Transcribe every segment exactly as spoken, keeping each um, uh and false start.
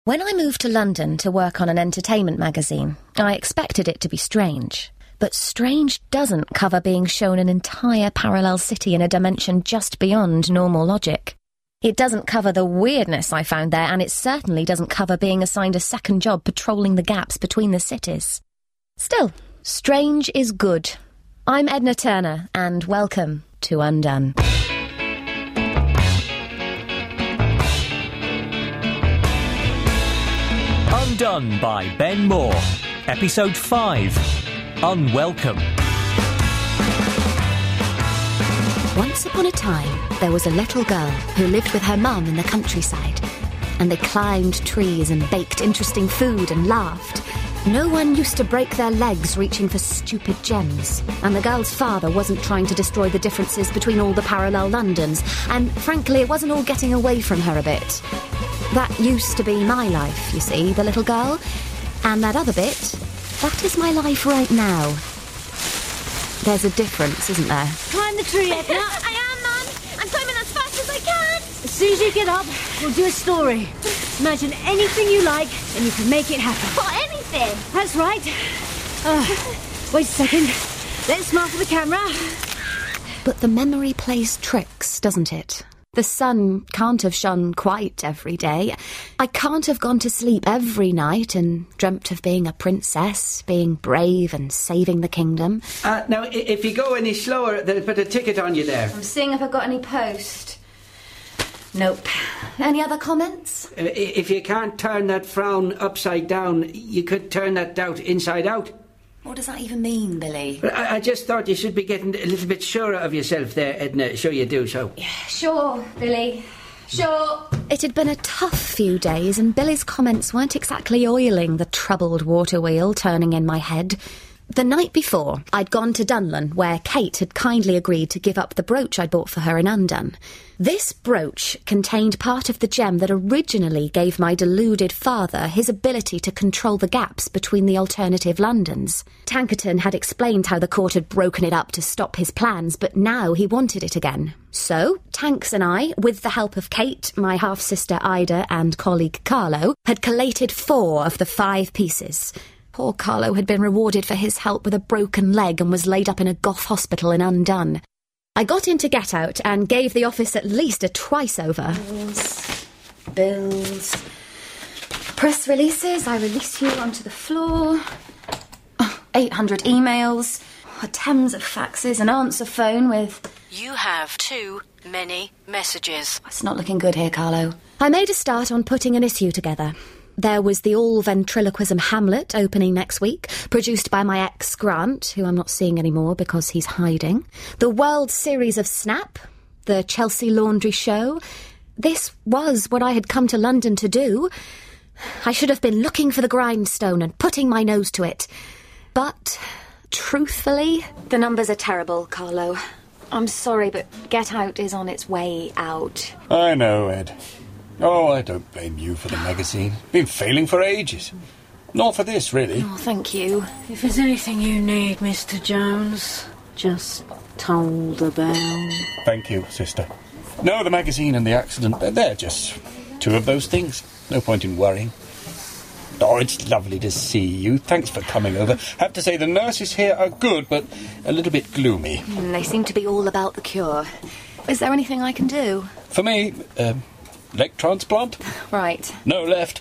When I moved to London to work on an entertainment magazine, I expected it to be strange. But strange doesn't cover being shown an entire parallel city in a dimension just beyond normal logic. It doesn't cover the weirdness I found there, and it certainly doesn't cover being assigned a second job patrolling the gaps between the cities. Still, strange is good. I'm Edna Turner, and welcome to Undone. Undone by Ben Moore. Episode five. Unwelcome. Once upon a time, there was a little girl who lived with her mum in the countryside. And they climbed trees and baked interesting food and laughed. No one used to break their legs reaching for stupid gems. And the girl's father wasn't trying to destroy the differences between all the parallel Londons. And frankly, it wasn't all getting away from her a bit. That used to be my life, you see, the little girl. And that other bit, that is my life right now. There's a difference, isn't there? Climb the tree, Edna. I am, Mum. I'm climbing as fast as I can. As soon as you get up, we'll do a story. Imagine anything you like, and you can make it happen. What, anything? That's right. Uh, wait a second. Let's smile for the camera. But the memory plays tricks, doesn't it? The sun can't have shone quite every day. I can't have gone to sleep every night and dreamt of being a princess, being brave and saving the kingdom. Uh, now, if you go any slower, they'll put a ticket on you there. I'm seeing if I've got any post. Nope. Any other comments? Uh, if you can't turn that frown upside down, you could turn that doubt inside out. What does that even mean, Billy? I, I just thought you should be getting a little bit surer of yourself there, Edna. Sure you do, so. Yeah, sure, Billy. Sure. It had been a tough few days, and Billy's comments weren't exactly oiling the troubled water wheel turning in my head. The night before, I'd gone to Dunlin, where Kate had kindly agreed to give up the brooch I'd bought for her in Undone. This brooch contained part of the gem that originally gave my deluded father his ability to control the gaps between the alternative Londons. Tankerton had explained how the court had broken it up to stop his plans, but now he wanted it again. So, Tanks and I, with the help of Kate, my half-sister Ida and colleague Carlo, had collated four of the five pieces. Poor Carlo had been rewarded for his help with a broken leg and was laid up in a Goth hospital in Undone. I got into Get Out and gave the office at least a twice-over. Bills, bills, press releases, I release you onto the floor. Oh, eight hundred emails, a tens of faxes, an answer phone with... You have too many messages. It's not looking good here, Carlo. I made a start on putting an issue together. There was the all-ventriloquism Hamlet opening next week, produced by my ex Grant, who I'm not seeing anymore because he's hiding. The World Series of Snap, the Chelsea Laundry Show. This was what I had come to London to do. I should have been looking for the grindstone and putting my nose to it. But, truthfully, the numbers are terrible, Carlo. I'm sorry, but Get Out is on its way out. I know, Ed. Oh, I don't blame you for the magazine. Been failing for ages. Not for this, really. Oh, thank you. If there's anything you need, Mister Jones, just toll the bell. Thank you, sister. No, the magazine and the accident, they're just two of those things. No point in worrying. Oh, it's lovely to see you. Thanks for coming over. Have to say the nurses here are good, but a little bit gloomy. Mm, they seem to be all about the cure. Is there anything I can do? For me, um... leg transplant? Right. No left.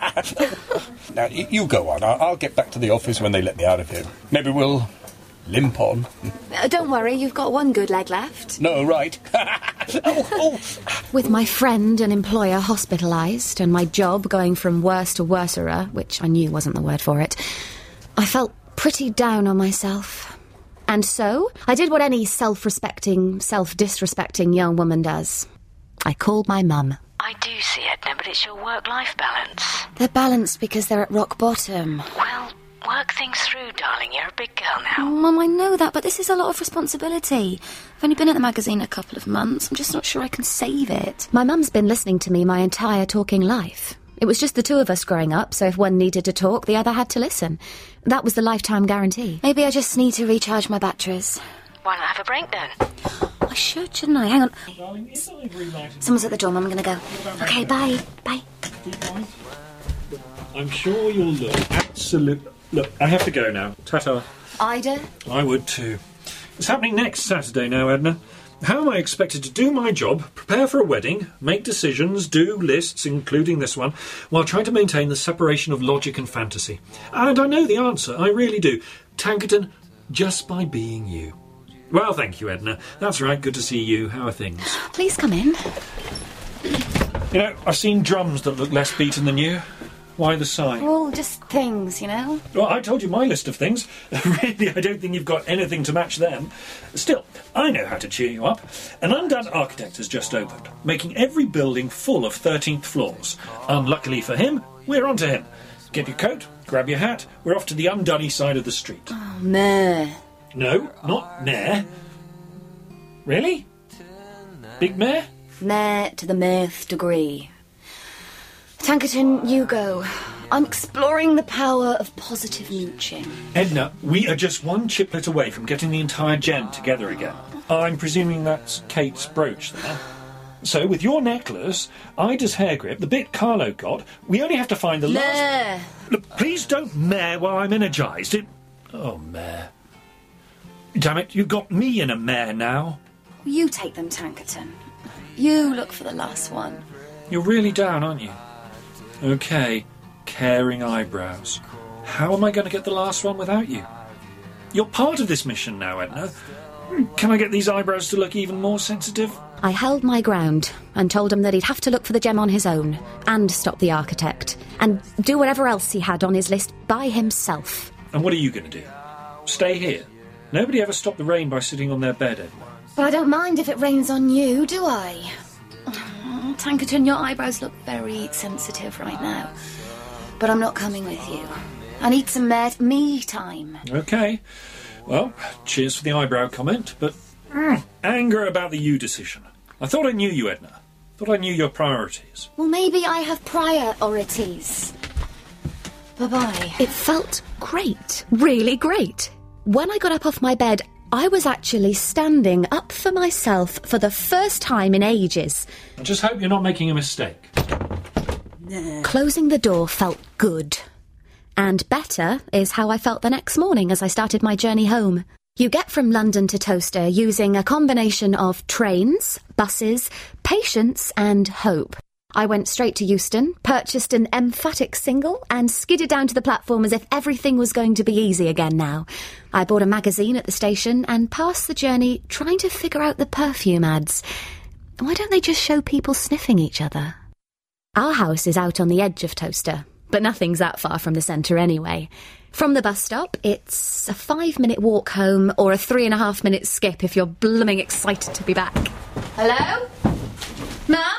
Now, y- you go on. I'll-, I'll get back to the office when they let me out of here. Maybe we'll limp on. Uh, don't worry, you've got one good leg left. No, right. oh, oh. With my friend and employer hospitalised and my job going from worse to worserer, which I knew wasn't the word for it, I felt pretty down on myself. And so, I did what any self-respecting, self-disrespecting young woman does. I called my mum. I do see, Edna, but it's your work-life balance. They're balanced because they're at rock bottom. Well, work things through, darling. You're a big girl now. Oh, Mum, I know that, but this is a lot of responsibility. I've only been at the magazine a couple of months. I'm just not sure I can save it. My mum's been listening to me my entire talking life. It was just the two of us growing up, so if one needed to talk, the other had to listen. That was the lifetime guarantee. Maybe I just need to recharge my batteries. Why not have a break, then? I should, shouldn't I? Hang on. Someone's at the door, Mum. I'm going to go. Okay, bye. Bye. I'm sure you'll look absolute... Look, I have to go now. Ta-ta. Ida? I would too. It's happening next Saturday now, Edna. How am I expected to do my job, prepare for a wedding, make decisions, do lists, including this one, while trying to maintain the separation of logic and fantasy? And I know the answer, I really do. Tankerton, just by being you. Well, thank you, Edna. That's right, good to see you. How are things? Please come in. You know, I've seen drums that look less beaten than you. Why the sigh? Well, just things, you know. Well, I told you my list of things. Really, I don't think you've got anything to match them. Still, I know how to cheer you up. An Undone Architect has just opened, making every building full of thirteenth floors. Unluckily for him, we're on to him. Get your coat, grab your hat, we're off to the Undunny side of the street. Oh, meh. No, not meh. Really? Big meh? Meh to the mirth degree. Tankerton, you go. I'm exploring the power of positive mooching. Edna, we are just one chiplet away from getting the entire gen together again. I'm presuming that's Kate's brooch there. So, with your necklace, Ida's hair grip, the bit Carlo got, we only have to find the Meh. last... Look, please don't meh while I'm energised. It... Oh, meh. Damn it, you've got me in a meh now. You take them, Tankerton. You look for the last one. You're really down, aren't you? OK, caring eyebrows. How am I going to get the last one without you? You're part of this mission now, Edna. Can I get these eyebrows to look even more sensitive? I held my ground and told him that he'd have to look for the gem on his own and stop the architect and do whatever else he had on his list by himself. And what are you going to do? Stay here? Nobody ever stopped the rain by sitting on their bed, Edna. But I don't mind if it rains on you, do I? Oh, Tankerton, your eyebrows look very sensitive right now. But I'm not coming with you. I need some med- me time. OK. Well, cheers for the eyebrow comment, but mm, anger about the you decision. I thought I knew you, Edna. Thought I knew your priorities. Well, maybe I have priorities. Bye-bye. It felt great. Really great. When I got up off my bed, I was actually standing up for myself for the first time in ages. I just hope you're not making a mistake. Closing the door felt good. And better is how I felt the next morning as I started my journey home. You get from London to Towcester using a combination of trains, buses, patience and hope. I went straight to Euston, purchased an emphatic single and skidded down to the platform as if everything was going to be easy again now. I bought a magazine at the station and passed the journey trying to figure out the perfume ads. Why don't they just show people sniffing each other? Our house is out on the edge of Towcester, but nothing's that far from the centre anyway. From the bus stop, it's a five-minute walk home or a three-and-a-half-minute skip if you're blooming excited to be back. Hello? Mum?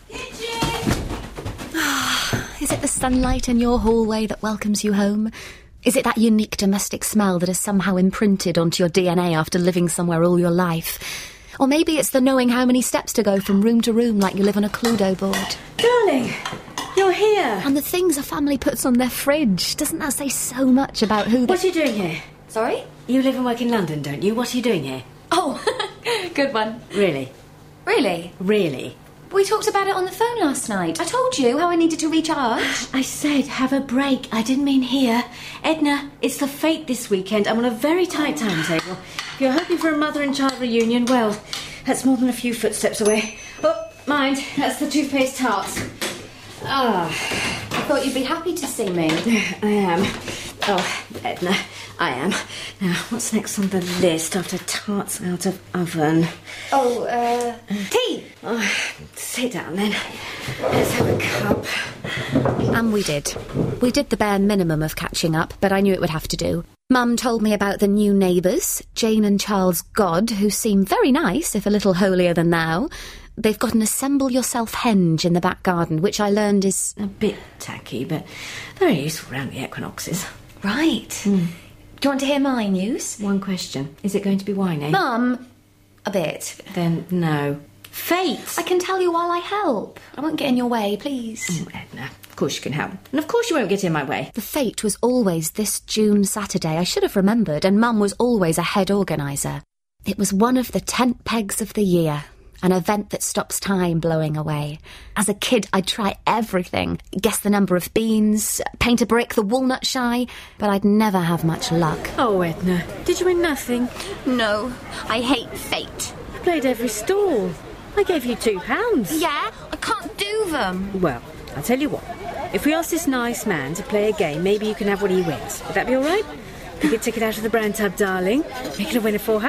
Is it the sunlight in your hallway that welcomes you home? Is it that unique domestic smell that is somehow imprinted onto your D N A after living somewhere all your life? Or maybe it's the knowing how many steps to go from room to room like you live on a Cluedo board. Darling, you're here. And the things a family puts on their fridge. Doesn't that say so much about who... What are you doing here? Sorry? You live and work in London, don't you? What are you doing here? Oh, good one. Really? Really? Really? We talked about it on the phone last night. I told you how I needed to recharge. I said have a break. I didn't mean here. Edna, it's the fete this weekend. I'm on a very tight timetable. If you're hoping for a mother and child reunion, well, that's more than a few footsteps away. Oh, mind, that's the toothpaste tarts. Ah, I thought you'd be happy to see me. I am. Oh, Edna, I am. Now, what's next on the list after tarts out of oven? Oh, uh, tea! Oh, sit down then. Let's have a cup. And we did. We did the bare minimum of catching up, but I knew it would have to do. Mum told me about the new neighbours, Jane and Charles God, who seem very nice, if a little holier than thou. They've got an assemble yourself henge in the back garden, which I learned is... a bit tacky, but very useful around the equinoxes. Right. Mm. Do you want to hear my news? One question. Is it going to be whiny? Mum, a bit. Then no. Fate! I can tell you while I help. I won't get in your way, please. Oh, Edna, of course you can help. And of course you won't get in my way. The fete was always this June Saturday. I should have remembered, and Mum was always a head organiser. It was one of the tent pegs of the year. An event that stops time blowing away. As a kid, I'd try everything. Guess the number of beans, paint a brick, the walnut shy, but I'd never have much luck. Oh, Edna, did you win nothing? No, I hate fate. You played every stall. I gave you two pounds. Yeah, I can't do them. Well, I'll tell you what. If we ask this nice man to play a game, maybe you can have what he wins. Would that be all right? You could take it out of the brown tub, darling. Make it a winner for her.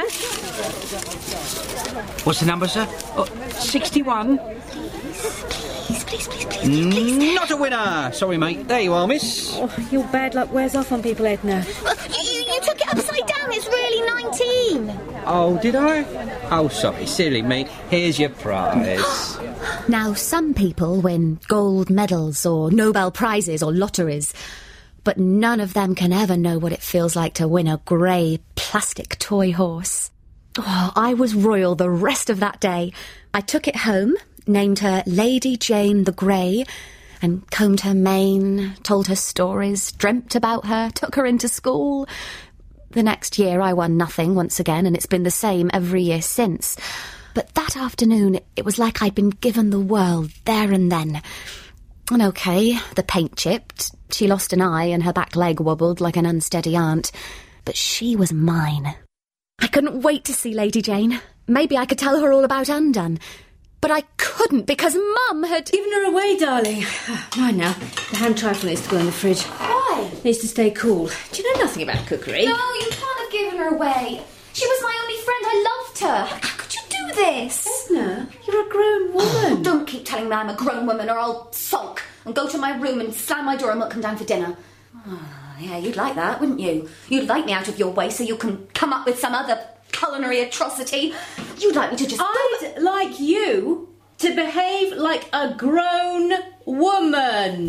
What's the number, sir? Oh, sixty-one. Please, please, please, please, please. Not a winner. Sorry, mate. There you are, miss. Oh, your bad luck wears off on people, Edna. You, you took it upside down. It's really nineteen. Oh, did I? Oh, sorry. Silly me. Here's your prize. Now, some people win gold medals or Nobel Prizes or lotteries, but none of them can ever know what it feels like to win a grey plastic toy horse. Oh, I was royal the rest of that day. I took it home, named her Lady Jane the Grey, and combed her mane, told her stories, dreamt about her, took her into school. The next year I won nothing once again, and it's been the same every year since. But that afternoon, it was like I'd been given the world there and then. And okay, the paint chipped, she lost an eye and her back leg wobbled like an unsteady aunt. But she was mine. I couldn't wait to see Lady Jane. Maybe I could tell her all about Undone. But I couldn't because Mum had... Given her away, darling. Mind now. The ham trifle needs to go in the fridge. Why? Needs to stay cool. Do you know nothing about cookery? No, you can't have given her away. She was my only friend. I loved her. How could you do this? Edna, you're a grown woman. Don't keep telling me I'm a grown woman or I'll sulk and go to my room and slam my door and not come down for dinner. Oh, yeah, you'd like that, wouldn't you? You'd like me out of your way so you can come up with some other culinary atrocity. You'd like me to just... I'd like you to behave like a grown woman.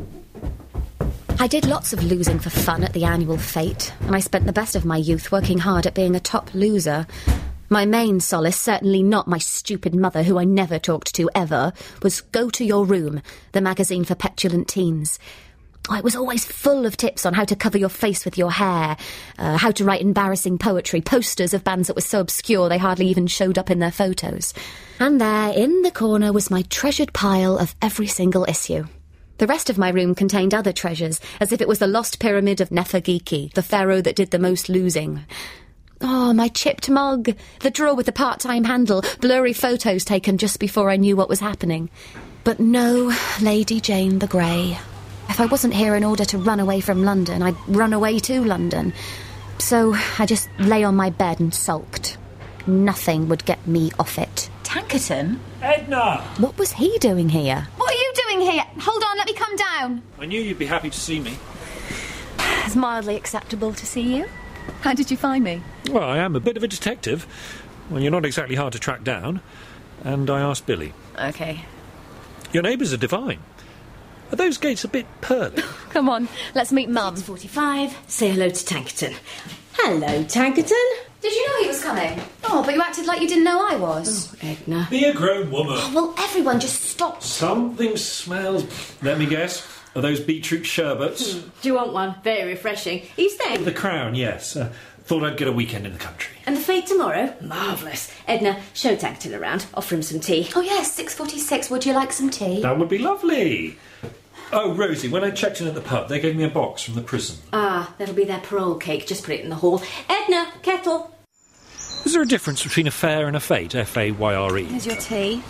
I did lots of losing for fun at the annual fete, and I spent the best of my youth working hard at being a top loser. My main solace, certainly not my stupid mother, who I never talked to ever, was Go to Your Room, the magazine for petulant teens. Oh, it was always full of tips on how to cover your face with your hair, uh, how to write embarrassing poetry, posters of bands that were so obscure they hardly even showed up in their photos. And there, in the corner, was my treasured pile of every single issue. The rest of my room contained other treasures, as if it was the lost pyramid of Nefergiki, the pharaoh that did the most losing. Oh, my chipped mug, the drawer with the part-time handle, blurry photos taken just before I knew what was happening. But no Lady Jane the Grey. If I wasn't here in order to run away from London, I'd run away to London. So I just lay on my bed and sulked. Nothing would get me off it. Tankerton? Edna! What was he doing here? What are you doing here? Hold on, let me come down. I knew you'd be happy to see me. It's mildly acceptable to see you. How did you find me? Well, I am a bit of a detective. Well, you're not exactly hard to track down. And I asked Billy. OK. Your neighbours are divine. Are those gates a bit pearly? Come on, let's meet Mum. It's forty-five. Say hello to Tankerton. Hello, Tankerton. Did you know he was coming? Oh, but you acted like you didn't know I was. Oh, Edna. Be a grown woman. Oh, well, everyone just stop. Something smells... Let me guess. Are those beetroot sherbets? Hmm. Do you want one? Very refreshing. He's there. The Crown, yes. Uh, thought I'd get a weekend in the country. And the fete tomorrow? Marvellous. Edna, show Tankerton around. Offer him some tea. Oh, yes, six forty-six. Would you like some tea? That would be lovely. Oh, Rosie, when I checked in at the pub, they gave me a box from the prison. Ah, that'll be their parole cake. Just put it in the hall. Edna, kettle. Is there a difference between a fair and a fete? F A Y R E. Here's your tea.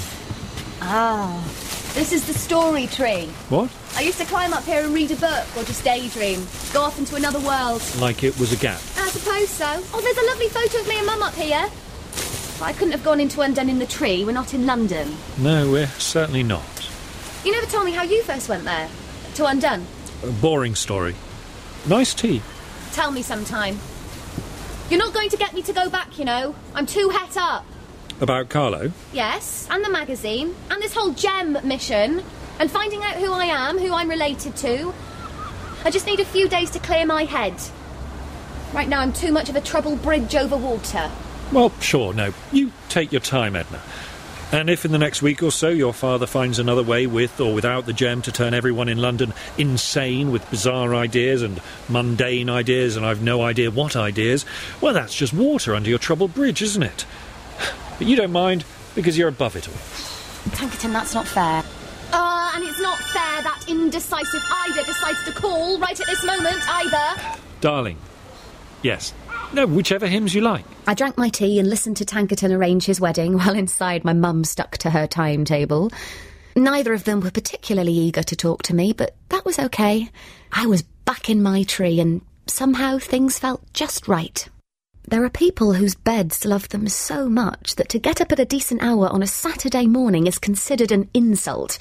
Ah, this is the story tree. What? I used to climb up here and read a book or just daydream. Go off into another world. Like it was a gap? I suppose so. Oh, there's a lovely photo of me and Mum up here. But I couldn't have gone into Undone in the tree. We're not in London. No, we're certainly not. You never told me how you first went there. To Undone. A boring story. Nice tea. Tell me sometime. You're not going to get me to go back, you know. I'm too het up. About Carlo? Yes, and the magazine, and this whole gem mission, and finding out who I am, who I'm related to. I just need a few days to clear my head. Right now I'm too much of a troubled bridge over water. Well, sure, no. You take your time, Edna. And if in the next week or so your father finds another way with or without the gem to turn everyone in London insane with bizarre ideas and mundane ideas and I've no idea what ideas, well, that's just water under your troubled bridge, isn't it? But you don't mind. Because you're above it all. Tankerton, that's not fair. Uh, and it's not fair that indecisive Ida decides to call right at this moment, either. Darling. Yes. No, whichever hymns you like. I drank my tea and listened to Tankerton arrange his wedding while inside my mum stuck to her timetable. Neither of them were particularly eager to talk to me, but that was okay. I was back in my tree and somehow things felt just right. There are people whose beds love them so much that to get up at a decent hour on a Saturday morning is considered an insult.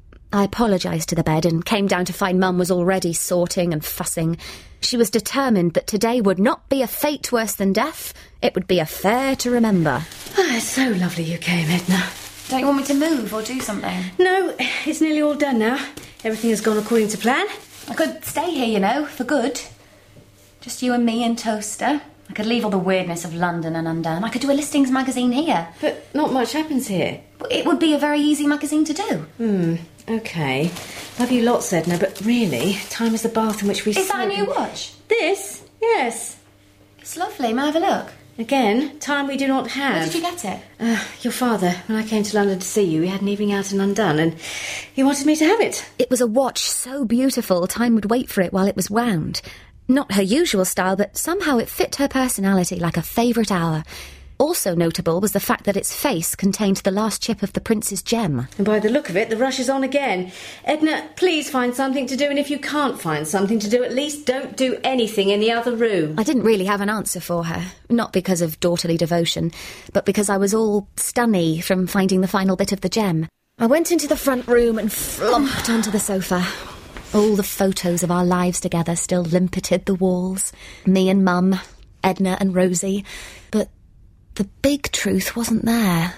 I apologised to the bed and came down to find Mum was already sorting and fussing. She was determined that today would not be a fate worse than death. It would be a fair to remember. Oh, it's so lovely you came, Edna. Don't you want me to move or do something? No, it's nearly all done now. Everything has gone according to plan. I could stay here, you know, for good. Just you and me and Toaster. I could leave all the weirdness of London and undone. I could do a listings magazine here. But not much happens here. It would be a very easy magazine to do. Hmm, OK. Love you lots, Edna, but really, time is the bath in which we... Is that a new watch? This? Yes. It's lovely. May I have a look? Again, time we do not have. Where did you get it? Uh, your father. When I came to London to see you, he had an evening out in Undone, and he wanted me to have it. It was a watch so beautiful, time would wait for it while it was wound. Not her usual style, but somehow it fit her personality like a favourite hour. Also notable was the fact that its face contained the last chip of the prince's gem. And by the look of it, the rush is on again. Edna, please find something to do, and if you can't find something to do, at least don't do anything in the other room. I didn't really have an answer for her, not because of daughterly devotion, but because I was all stunny from finding the final bit of the gem. I went into the front room and flopped onto the sofa. All the photos of our lives together still limpeted the walls. Me and Mum, Edna and Rosie. But the big truth wasn't there.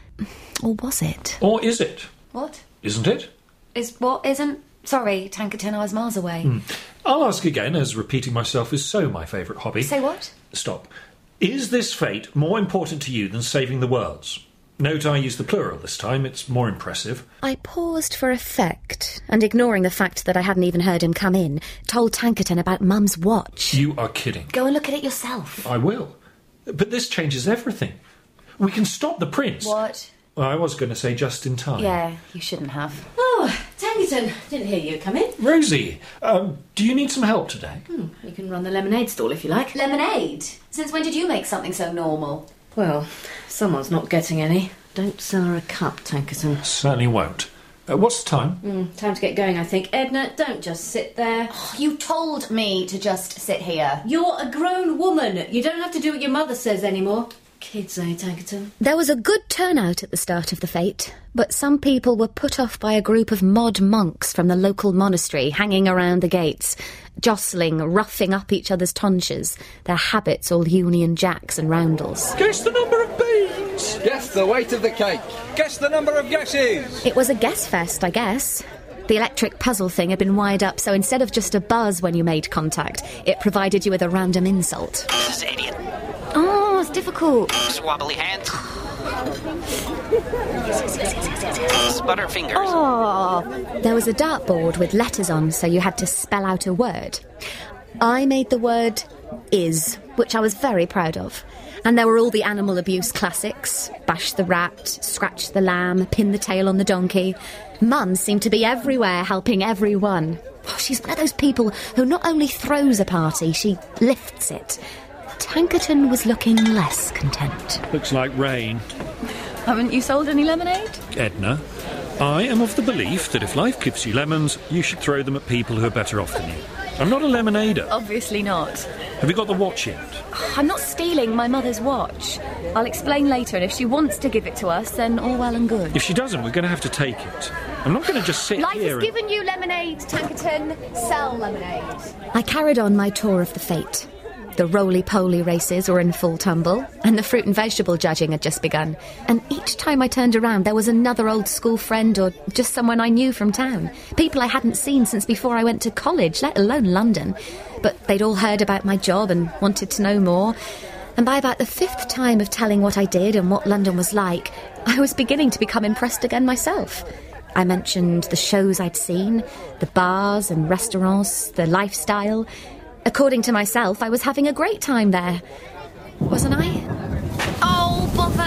Or was it? Or is it? What? Isn't it? Is what isn't? Sorry, Tankerton, I was miles away. Mm. I'll ask again, as repeating myself is so my favourite hobby. Say what? Stop. Is this fate more important to you than saving the worlds? Note I use the plural this time, it's more impressive. I paused for effect, and ignoring the fact that I hadn't even heard him come in, told Tankerton about Mum's watch. You are kidding. Go and look at it yourself. I will. But this changes everything. We can stop the prince. What? Well, I was going to say just in time. Yeah, you shouldn't have. Oh, Tankerton, didn't hear you come in. Rosie, um, do you need some help today? Hmm, you can run the lemonade stall if you like. Lemonade? Since when did you make something so normal? Well, someone's not getting any. Don't sell her a cup, Tankerton. Certainly won't. Uh, what's the time? Mm, time to get going, I think. Edna, don't just sit there. Oh, you told me to just sit here. You're a grown woman. You don't have to do what your mother says anymore. Kids, eh, Tankerton? There was a good turnout at the start of the fete, but some people were put off by a group of mod monks from the local monastery hanging around the gates, jostling, roughing up each other's tonsures, their habits all Union Jacks and roundels. Guess the number of beans! Guess the weight of the cake! Guess the number of guesses! It was a guess fest, I guess. The electric puzzle thing had been wired up, so instead of just a buzz when you made contact, it provided you with a random insult. This is idiot. Oh, it's difficult. Swobbly hands. Sputter fingers. Oh, there was a dartboard with letters on, so you had to spell out a word. I made the word is, which I was very proud of. And there were all the animal abuse classics. Bash the rat, scratch the lamb, pin the tail on the donkey. Mum seemed to be everywhere, helping everyone. Oh, she's one of those people who not only throws a party, she lifts it. Tankerton was looking less content. Looks like rain. Haven't you sold any lemonade? Edna, I am of the belief that if life gives you lemons, you should throw them at people who are better off than you. I'm not a lemonader. Obviously not. Have you got the watch yet? I'm not stealing my mother's watch. I'll explain later, and if she wants to give it to us, then all well and good. If she doesn't, we're going to have to take it. I'm not going to just sit Life here has and... given you lemonade, Tankerton. Sell lemonade. I carried on my tour of the fete. The roly-poly races were in full tumble, and the fruit and vegetable judging had just begun. And each time I turned around, there was another old school friend or just someone I knew from town. People I hadn't seen since before I went to college, let alone London. But they'd all heard about my job and wanted to know more. And by about the fifth time of telling what I did and what London was like, I was beginning to become impressed again myself. I mentioned the shows I'd seen, the bars and restaurants, the lifestyle. According to myself, I was having a great time there. Wasn't I? Oh, bother!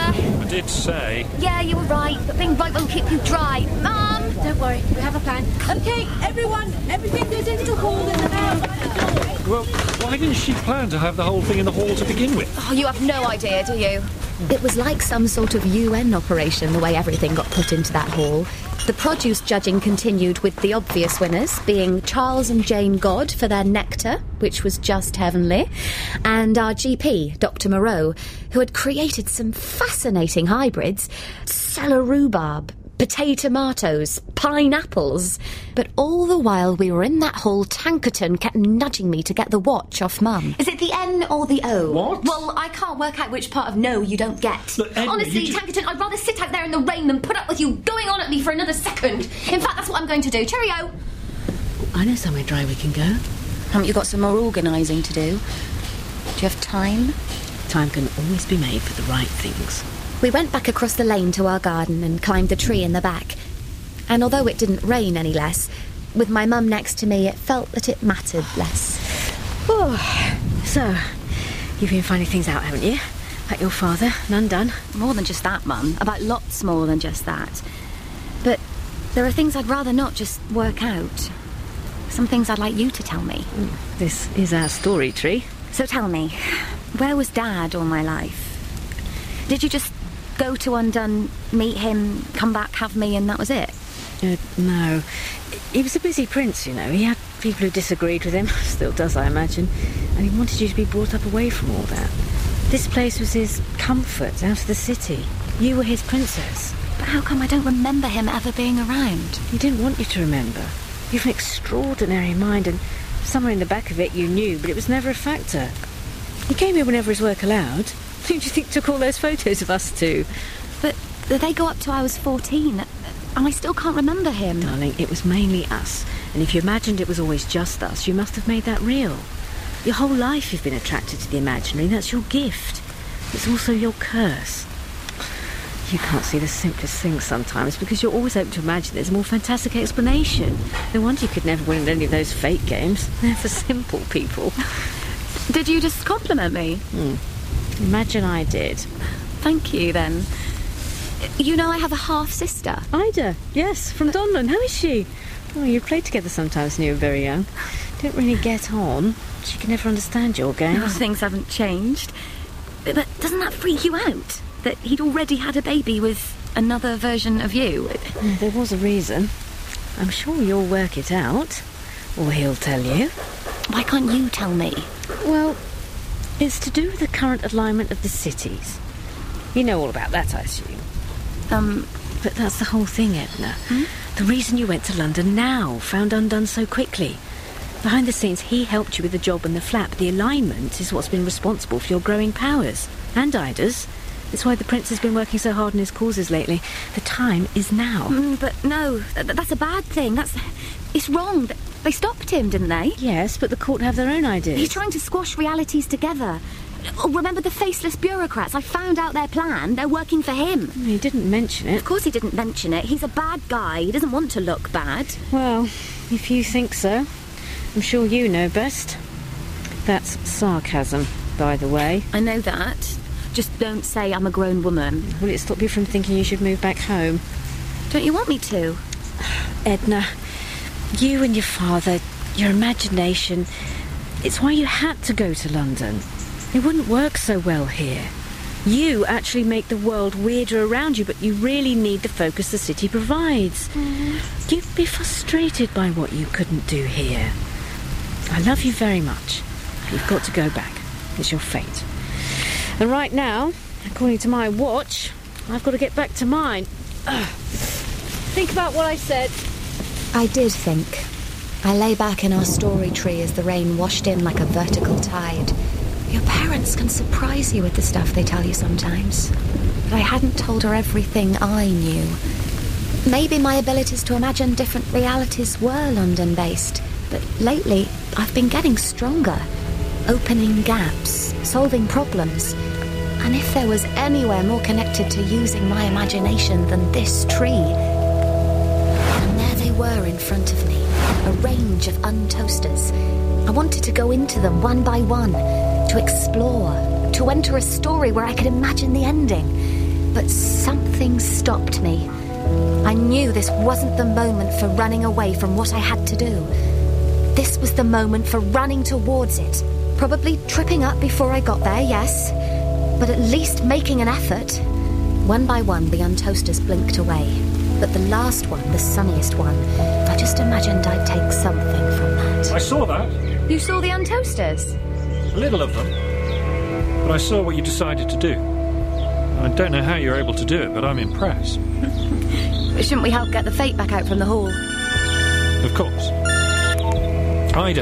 did say. Yeah, you were right, but being right won't keep you dry. Mum! Don't worry, we have a plan. OK, everyone, everything goes into the hall and the house. Well, why didn't she plan to have the whole thing in the hall to begin with? Oh, you have no idea, do you? It was like some sort of U N operation, the way everything got put into that hall. The produce judging continued with the obvious winners, being Charles and Jane God for their nectar, which was just heavenly, and our G P, Doctor Moreau, who had created some fascinating hybrids. Celery rhubarb, potato tomatoes, pineapples. But all the while we were in that hall, Tankerton kept nudging me to get the watch off Mum. Is it the N or the O? What? Well, I can't work out which part of no you don't get. But Edna, Honestly, you just- Tankerton, I'd rather sit out there in the rain than put up with you going on at me for another second. In fact, that's what I'm going to do. Cheerio! I know somewhere dry we can go. Haven't you got some more organising to do? Do you have time? Time can always be made for the right things. We went back across the lane to our garden and climbed the tree in the back. And although it didn't rain any less, with my mum next to me, it felt that it mattered less. Oh, so, you've been finding things out, haven't you? About your father, none done. More than just that, Mum. About lots more than just that. But there are things I'd rather not just work out. Some things I'd like you to tell me. This is our story tree. So tell me, where was Dad all my life? Did you just go to Undone, meet him, come back, have me, and that was it? Uh, no. He was a busy prince, you know. He had people who disagreed with him. Still does, I imagine. And he wanted you to be brought up away from all that. This place was his comfort, out of the city. You were his princess. But how come I don't remember him ever being around? He didn't want you to remember. You've an extraordinary mind, and somewhere in the back of it you knew, but it was never a factor. He came here whenever his work allowed. Who do you think took all those photos of us two? But they go up to I was fourteen, and I still can't remember him. Darling, it was mainly us. And if you imagined it was always just us, you must have made that real. Your whole life you've been attracted to the imaginary. That's your gift. It's also your curse. You can't see the simplest things sometimes because you're always open to imagine there's a more fantastic explanation. No wonder you could never win at any of those fake games. They're for simple people. Did you just compliment me? Hmm. Imagine I did. Thank you, then. You know I have a half-sister. Ida, yes, from Donlan. How is she? Oh, you played together sometimes when you were very young. Don't really get on. She can never understand your games. Oh, things haven't changed. But doesn't that freak you out? That he'd already had a baby with another version of you? Yeah, there was a reason. I'm sure you'll work it out. Or he'll tell you. Why can't you tell me? Well, it's to do with the current alignment of the cities. You know all about that, I assume. Um, but that's the whole thing, Edna. Hmm? The reason you went to London now, found Undone so quickly. Behind the scenes, he helped you with the job and the flap. The alignment is what's been responsible for your growing powers. And Ida's. It's why the Prince has been working so hard on his causes lately. The time is now. Mm, but no, th- that's a bad thing. That's... It's wrong. They stopped him, didn't they? Yes, but the court have their own ideas. He's trying to squash realities together. Oh, remember the faceless bureaucrats? I found out their plan. They're working for him. He didn't mention it. Of course he didn't mention it. He's a bad guy. He doesn't want to look bad. Well, if you think so, I'm sure you know best. That's sarcasm, by the way. I know that. Just don't say I'm a grown woman. Will it stop you from thinking you should move back home? Don't you want me to? Edna, you and your father, your imagination, it's why you had to go to London. It wouldn't work so well here. You actually make the world weirder around you, but you really need the focus the city provides. Mm. You'd be frustrated by what you couldn't do here. I love you very much. You've got to go back. It's your fate. And right now, according to my watch, I've got to get back to mine. Ugh. Think about what I said. I did think. I lay back in our story tree as the rain washed in like a vertical tide. Your parents can surprise you with the stuff they tell you sometimes. But I hadn't told her everything I knew. Maybe my abilities to imagine different realities were London-based, but lately I've been getting stronger. Opening gaps, solving problems. And if there was anywhere more connected to using my imagination than this tree... And there they were in front of me, a range of untoasters. I wanted to go into them one by one, to explore, to enter a story where I could imagine the ending. But something stopped me. I knew this wasn't the moment for running away from what I had to do. This was the moment for running towards it. Probably tripping up before I got there, yes, but at least making an effort. One by one, the untoasters blinked away. But the last one, the sunniest one, I just imagined I'd take something from that. I saw that. You saw the untoasters? A little of them. But I saw what you decided to do. I don't know how you're able to do it, but I'm impressed. Shouldn't we help get the fate back out from the hall? Of course. Ida.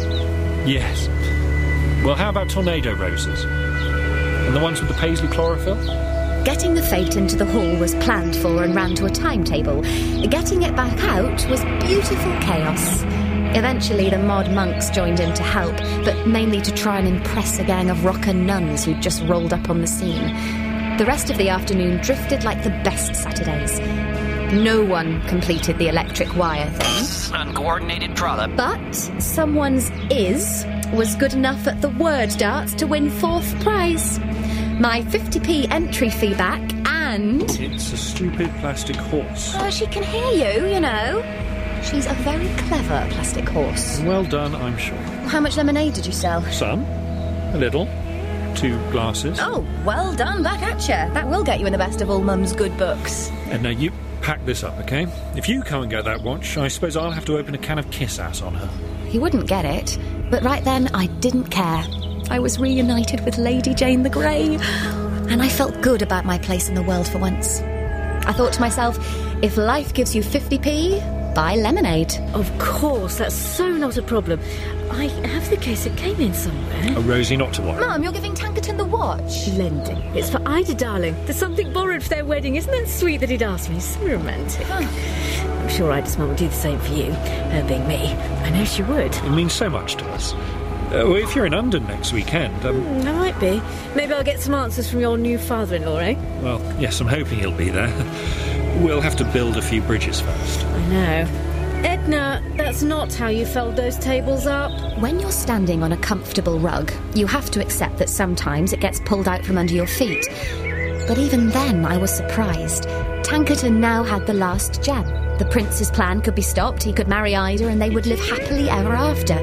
Yes. Well, how about tornado roses? And the ones with the paisley chlorophyll? Getting the fate into the hall was planned for and ran to a timetable. Getting it back out was beautiful chaos. Eventually, the mod monks joined in to help, but mainly to try and impress a gang of rocker nuns who'd just rolled up on the scene. The rest of the afternoon drifted like the best Saturdays. No one completed the electric wire thing. Uncoordinated trollop. But someone's is was good enough at the word darts to win fourth prize. My fifty p entry fee back and... It's a stupid plastic horse. Oh, she can hear you, you know. She's a very clever plastic horse. Well done, I'm sure. How much lemonade did you sell? Some. A little. Two glasses. Oh, well done, back at you. That will get you in the best of all Mum's good books. And now you pack this up, OK? If you can't get that watch, I suppose I'll have to open a can of Kiss Ass on her. He wouldn't get it, but right then I didn't care. I was reunited with Lady Jane the Grey, and I felt good about my place in the world for once. I thought to myself, if life gives you fifty p, buy lemonade. Of course, that's so not a problem. I have the case, it came in somewhere. Oh, Rosie, not to worry. Mum, you're giving Tankerton the watch. Lending. It's for Ida, darling. There's something borrowed for their wedding. Isn't that sweet that he'd asked me? So romantic. Oh. I'm sure Ida's mum would do the same for you, her being me. I know she would. It means so much to us. Uh, well, if you're in London next weekend... Um... Mm, I might be. Maybe I'll get some answers from your new father-in-law, eh? Well, yes, I'm hoping he'll be there. We'll have to build a few bridges first. I know. Edna, that's not how you fold those tables up. When you're standing on a comfortable rug, you have to accept that sometimes it gets pulled out from under your feet. But even then, I was surprised. Tankerton now had the last gem. The prince's plan could be stopped, he could marry Ida, and they would live happily ever after.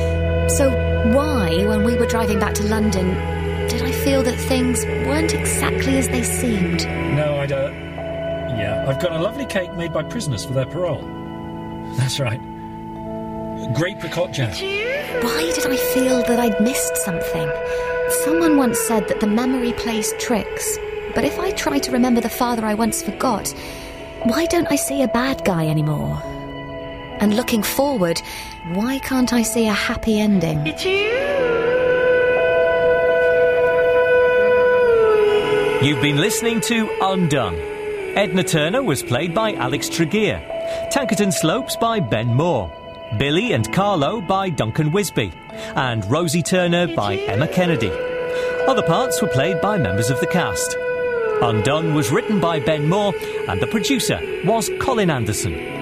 So why, when we were driving back to London, did I feel that things weren't exactly as they seemed? No, I don't. Yeah, I've got a lovely cake made by prisoners for their parole. That's right. Great Apricot jam. Why did I feel that I'd missed something? Someone once said that the memory plays tricks. But if I try to remember the father I once forgot, why don't I see a bad guy anymore? And looking forward, why can't I see a happy ending? You've been listening to Undone. Edna Turner was played by Alex Tregear. Tankerton Slopes by Ben Moore. Billy and Carlo by Duncan Wisby. And Rosie Turner by Emma Kennedy. Other parts were played by members of the cast. Undone was written by Ben Moore and the producer was Colin Anderson.